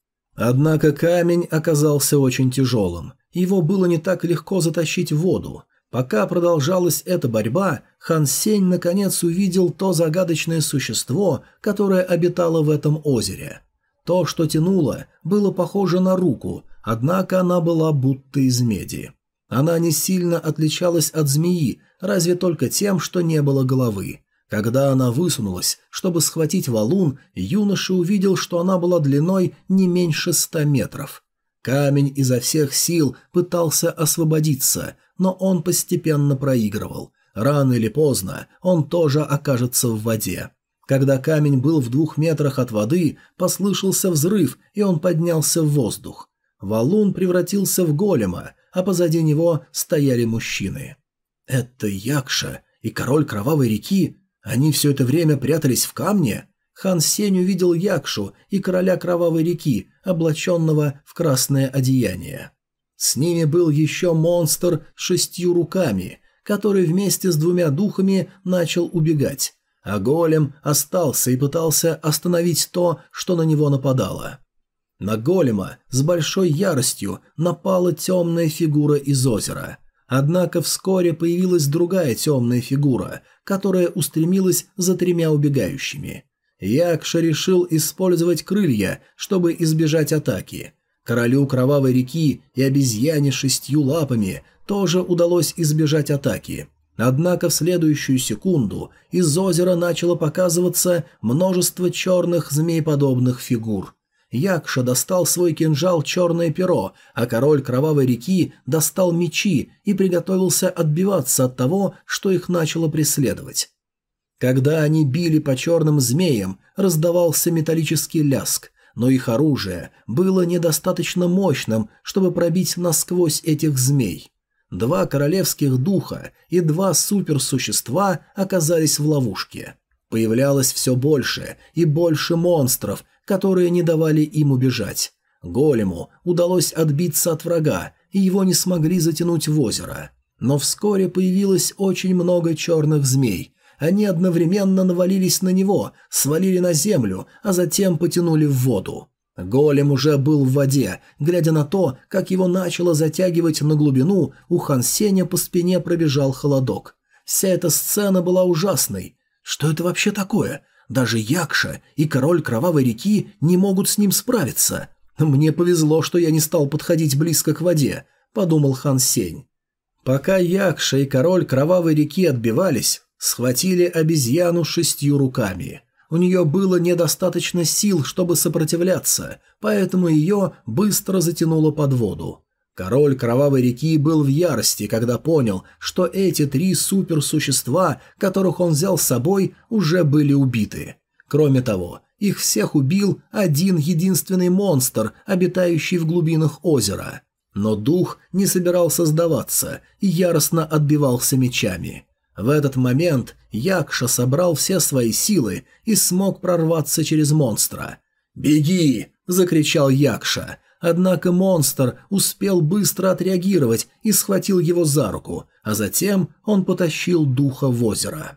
Однако камень оказался очень тяжелым, его было не так легко затащить в воду. Пока продолжалась эта борьба, Хан Сень наконец увидел то загадочное существо, которое обитало в этом озере. То, что тянуло, было похоже на руку, однако она была будто из меди. Она не сильно отличалась от змеи, разве только тем, что не было головы. Когда она высунулась, чтобы схватить валун, юноша увидел, что она была длиной не меньше 100 метров. Камень изо всех сил пытался освободиться, но он постепенно проигрывал. Рано или поздно он тоже окажется в воде. Когда камень был в 2 метрах от воды, послышался взрыв, и он поднялся в воздух. Валун превратился в голема, а позади него стояли мужчины. Это Якша и король Кровавой реки? Они все это время прятались в камне? Хан Сень увидел Якшу и короля Кровавой реки, облаченного в красное одеяние. С ними был еще монстр с 6 руками, который вместе с 2 духами начал убегать, а голем остался и пытался остановить то, что на него нападало. На голема с большой яростью напала темная фигура из озера. Однако вскоре появилась другая темная фигура, которая устремилась за 3 убегающими. Якша решил использовать крылья, чтобы избежать атаки. Королю Кровавой реки и обезьяне с 6 лапами тоже удалось избежать атаки. Однако в следующую секунду из озера начало показываться множество черных змееподобных фигур. Якша достал свой кинжал «Черное перо», а король Кровавой реки достал мечи и приготовился отбиваться от того, что их начало преследовать. Когда они били по черным змеям, раздавался металлический ляск, но их оружие было недостаточно мощным, чтобы пробить насквозь этих змей. 2 королевских духа и 2 суперсущества оказались в ловушке. Появлялось все больше и больше монстров, которые не давали им убежать. Голему удалось отбиться от врага, и его не смогли затянуть в озеро. Но вскоре появилось очень много черных змей. Они одновременно навалились на него, свалили на землю, а затем потянули в воду. Голем уже был в воде. Глядя на то, как его начало затягивать на глубину, у Хан Сеня по спине пробежал холодок. Вся эта сцена была ужасной. Что это вообще такое? Даже Якша и король Кровавой реки не могут с ним справиться. Мне повезло, что я не стал подходить близко к воде, подумал Хан Сень. Пока Якша и король Кровавой реки отбивались, схватили обезьяну с 6 руками. У нее было недостаточно сил, чтобы сопротивляться, поэтому ее быстро затянуло под воду. Король Кровавой реки был в ярости, когда понял, что эти 3 суперсущества, которых он взял с собой, уже были убиты. Кроме того, их всех убил один единственный монстр, обитающий в глубинах озера. Но дух не собирался сдаваться и яростно отбивался мечами. В этот момент Якша собрал все свои силы и смог прорваться через монстра. «Беги!» – закричал Якша. Однако монстр успел быстро отреагировать и схватил его за руку, а затем он потащил духа в озеро.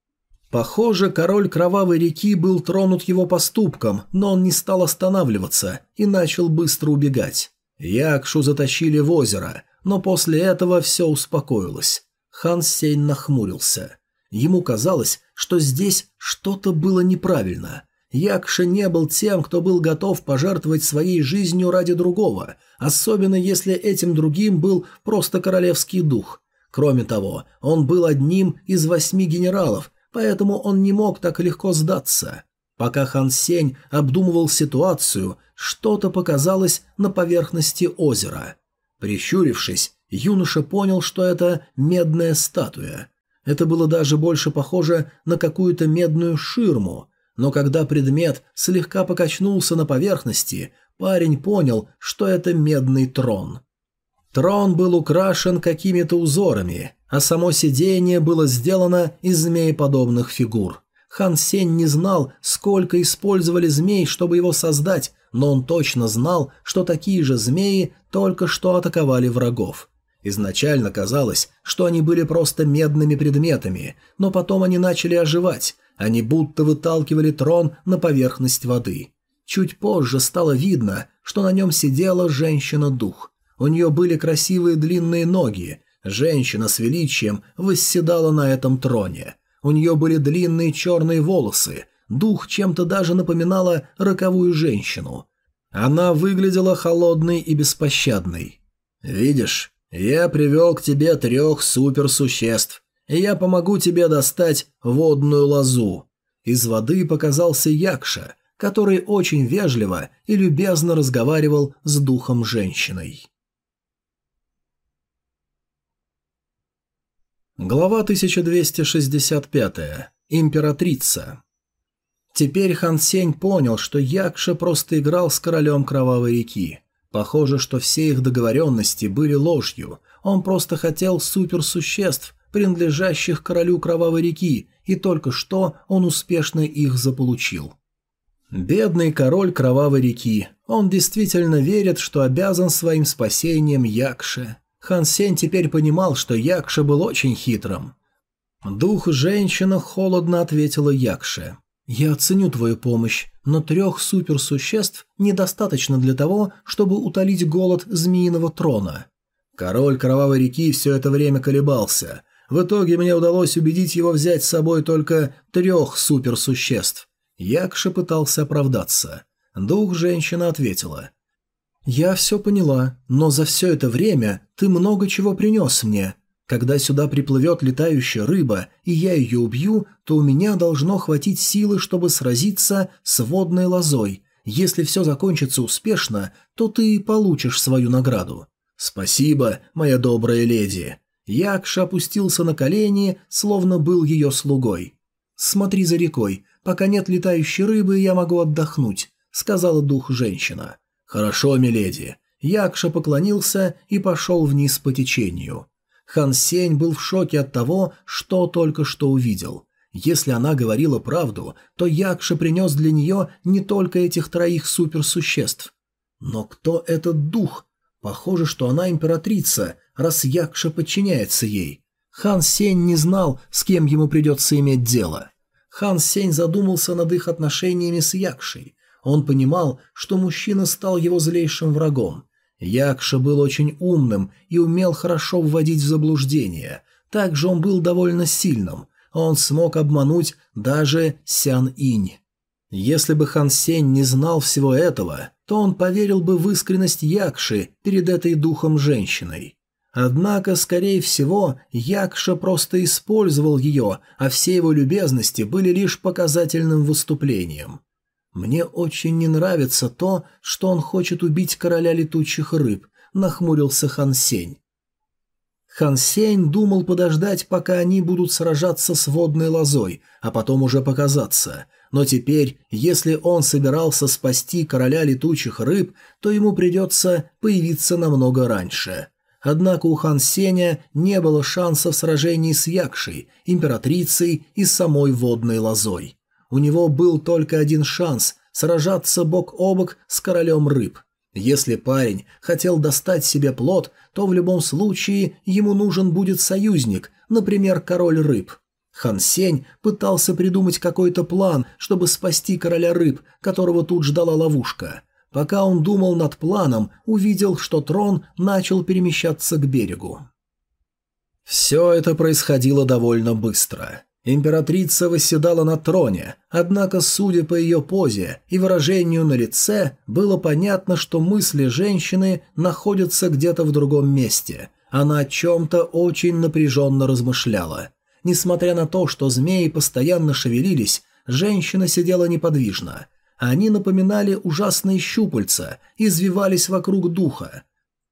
Похоже, король Кровавой реки был тронут его поступком, но он не стал останавливаться и начал быстро убегать. Якшу затащили в озеро, но после этого все успокоилось. Хан Сень нахмурился. Ему казалось, что здесь что-то было неправильно. Якша не был тем, кто был готов пожертвовать своей жизнью ради другого, особенно если этим другим был просто королевский дух. Кроме того, он был одним из 8 генералов, поэтому он не мог так легко сдаться. Пока Хан Сень обдумывал ситуацию, что-то показалось на поверхности озера. Прищурившись, юноша понял, что это медная статуя. Это было даже больше похоже на какую-то медную ширму, но когда предмет слегка покачнулся на поверхности, парень понял, что это медный трон. Трон был украшен какими-то узорами, а само сиденье было сделано из змееподобных фигур. Хан Сень не знал, сколько использовали змей, чтобы его создать, но он точно знал, что такие же змеи только что атаковали врагов. Изначально казалось, что они были просто медными предметами, но потом они начали оживать, они будто выталкивали трон на поверхность воды. Чуть позже стало видно, что на нем сидела женщина-дух. У нее были красивые длинные ноги, женщина с величием восседала на этом троне. У нее были длинные черные волосы, дух чем-то даже напоминала роковую женщину. Она выглядела холодной и беспощадной. «Видишь, я привел к тебе 3 суперсуществ, и я помогу тебе достать водную лозу». Из воды показался Якша, который очень вежливо и любезно разговаривал с духом женщиной. Глава 1265. Императрица. Теперь Хан Сень понял, что Якша просто играл с королем Кровавой реки. Похоже, что все их договоренности были ложью. Он просто хотел суперсуществ, принадлежащих королю Кровавой реки, и только что он успешно их заполучил. Бедный король Кровавой реки. Он действительно верит, что обязан своим спасением Якше. Хан Сень теперь понимал, что Якша был очень хитрым. Дух-женщина холодно ответила Якше. «Я оценю твою помощь, но 3 суперсуществ недостаточно для того, чтобы утолить голод змеиного трона». Король Кровавой реки все это время колебался. В итоге мне удалось убедить его взять с собой только 3 суперсуществ. Якша пытался оправдаться. Дух-женщина ответила. «Я все поняла, но за все это время ты много чего принес мне. Когда сюда приплывет летающая рыба, и я ее убью, то у меня должно хватить силы, чтобы сразиться с водной лозой. Если все закончится успешно, то ты получишь свою награду». «Спасибо, моя добрая леди». Якша опустился на колени, словно был ее слугой. «Смотри за рекой. Пока нет летающей рыбы, я могу отдохнуть», — сказала дух-женщина. «Хорошо, миледи». Якша поклонился и пошел вниз по течению. Хан Сень был в шоке от того, что только что увидел. Если она говорила правду, то Якша принес для нее не только этих 3 суперсуществ. Но кто этот дух? Похоже, что она императрица, раз Якша подчиняется ей. Хан Сень не знал, с кем ему придется иметь дело. Хан Сень задумался над их отношениями с Якшей. Он понимал, что мужчина стал его злейшим врагом. Якша был очень умным и умел хорошо вводить в заблуждение. Также он был довольно сильным. Он смог обмануть даже Сян-Инь. Если бы Хан Сень не знал всего этого, то он поверил бы в искренность Якши перед этой духом женщиной. Однако, скорее всего, Якша просто использовал ее, а все его любезности были лишь показательным выступлением. «Мне очень не нравится то, что он хочет убить короля летучих рыб», — нахмурился Хан Сень. Хан Сень думал подождать, пока они будут сражаться с водной лозой, а потом уже показаться. Но теперь, если он собирался спасти короля летучих рыб, то ему придется появиться намного раньше. Однако у Хан Сеня не было шанса в сражении с Якшей, императрицей и самой водной лозой. У него был только один шанс – сражаться бок о бок с королем рыб. Если парень хотел достать себе плод, то в любом случае ему нужен будет союзник, например, король рыб. Хан Сень пытался придумать какой-то план, чтобы спасти короля рыб, которого тут ждала ловушка. Пока он думал над планом, увидел, что трон начал перемещаться к берегу. Все это происходило довольно быстро. Императрица восседала на троне, однако, судя по ее позе и выражению на лице, было понятно, что мысли женщины находятся где-то в другом месте. Она о чем-то очень напряженно размышляла. Несмотря на то, что змеи постоянно шевелились, женщина сидела неподвижно. Они напоминали ужасные щупальца и извивались вокруг духа.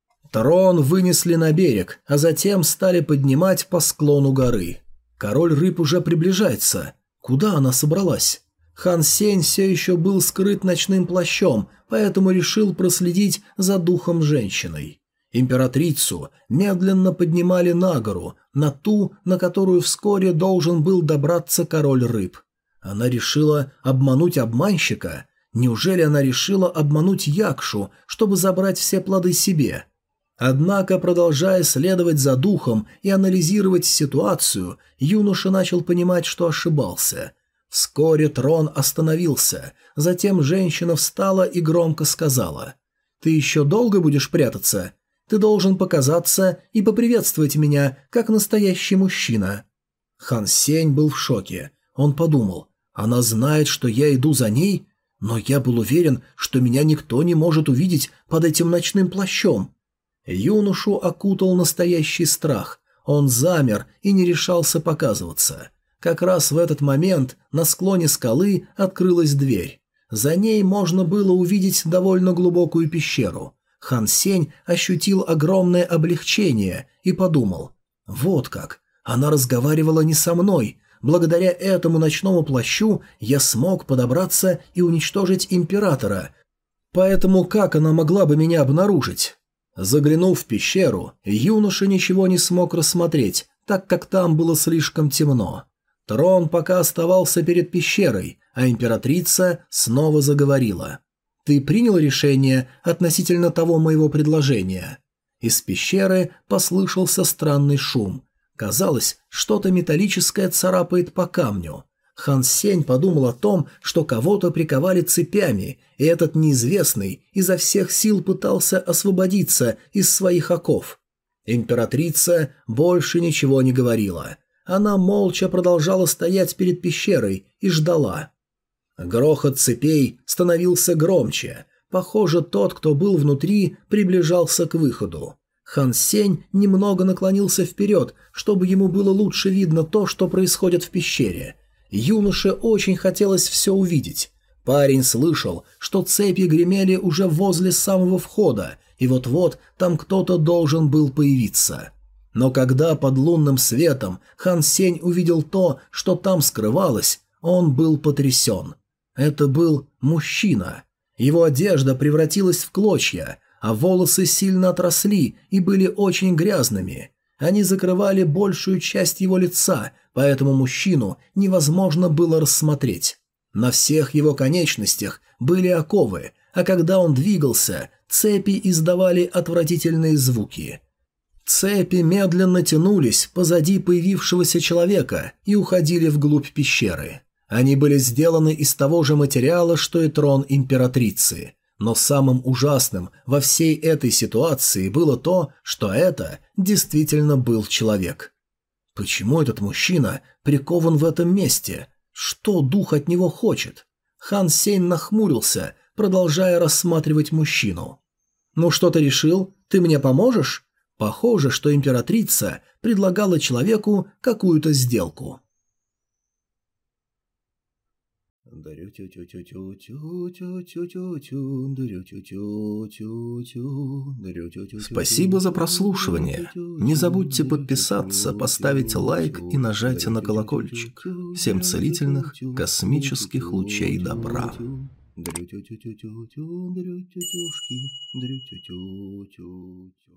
Трон вынесли на берег, а затем стали поднимать по склону горы. Король рыб уже приближается. Куда она собралась? Хан Сень все еще был скрыт ночным плащом, поэтому решил проследить за духом женщиной. Императрицу медленно поднимали на гору, на ту, на которую вскоре должен был добраться король рыб. Она решила обмануть обманщика? Неужели она решила обмануть Якшу, чтобы забрать все плоды себе? Однако, продолжая следовать за духом и анализировать ситуацию, юноша начал понимать, что ошибался. Вскоре трон остановился, затем женщина встала и громко сказала: «Ты еще долго будешь прятаться? Ты должен показаться и поприветствовать меня, как настоящий мужчина». Хан Сень был в шоке. Он подумал: «Она знает, что я иду за ней? Но я был уверен, что меня никто не может увидеть под этим ночным плащом». Юношу окутал настоящий страх. Он замер и не решался показываться. Как раз в этот момент на склоне скалы открылась дверь. За ней можно было увидеть довольно глубокую пещеру. Хан Сень ощутил огромное облегчение и подумал: «Вот как! Она разговаривала не со мной. Благодаря этому ночному плащу я смог подобраться и уничтожить императора. Поэтому как она могла бы меня обнаружить?» Заглянув в пещеру, юноша ничего не смог рассмотреть, так как там было слишком темно. Трон пока оставался перед пещерой, а императрица снова заговорила: «Ты принял решение относительно того моего предложения?» Из пещеры послышался странный шум. Казалось, что-то металлическое царапает по камню. Хан Сень подумал о том, что кого-то приковали цепями, и этот неизвестный изо всех сил пытался освободиться из своих оков. Императрица больше ничего не говорила. Она молча продолжала стоять перед пещерой и ждала. Грохот цепей становился громче. Похоже, тот, кто был внутри, приближался к выходу. Хан Сень немного наклонился вперед, чтобы ему было лучше видно то, что происходит в пещере. Юноше очень хотелось все увидеть. Парень слышал, что цепи гремели уже возле самого входа, и вот-вот там кто-то должен был появиться. Но когда под лунным светом Хан Сень увидел то, что там скрывалось, он был потрясен. Это был мужчина. Его одежда превратилась в клочья, а волосы сильно отросли и были очень грязными. Они закрывали большую часть его лица, поэтому мужчину невозможно было рассмотреть. На всех его конечностях были оковы, а когда он двигался, цепи издавали отвратительные звуки. Цепи медленно тянулись позади появившегося человека и уходили вглубь пещеры. Они были сделаны из того же материала, что и трон императрицы. Но самым ужасным во всей этой ситуации было то, что это действительно был человек. Почему этот мужчина прикован в этом месте? Что дух от него хочет? Хан Сень нахмурился, продолжая рассматривать мужчину. «Ну что ты решил? Ты мне поможешь?» Похоже, что императрица предлагала человеку какую-то сделку. Спасибо за прослушивание. Не забудьте подписаться, поставить лайк и нажать на колокольчик. Всем целительных космических лучей добра. Дрю-тю-тю-тю-тю-тю, дрю-тю-тю-тюшки, дрю-тю-тю-тю-тю.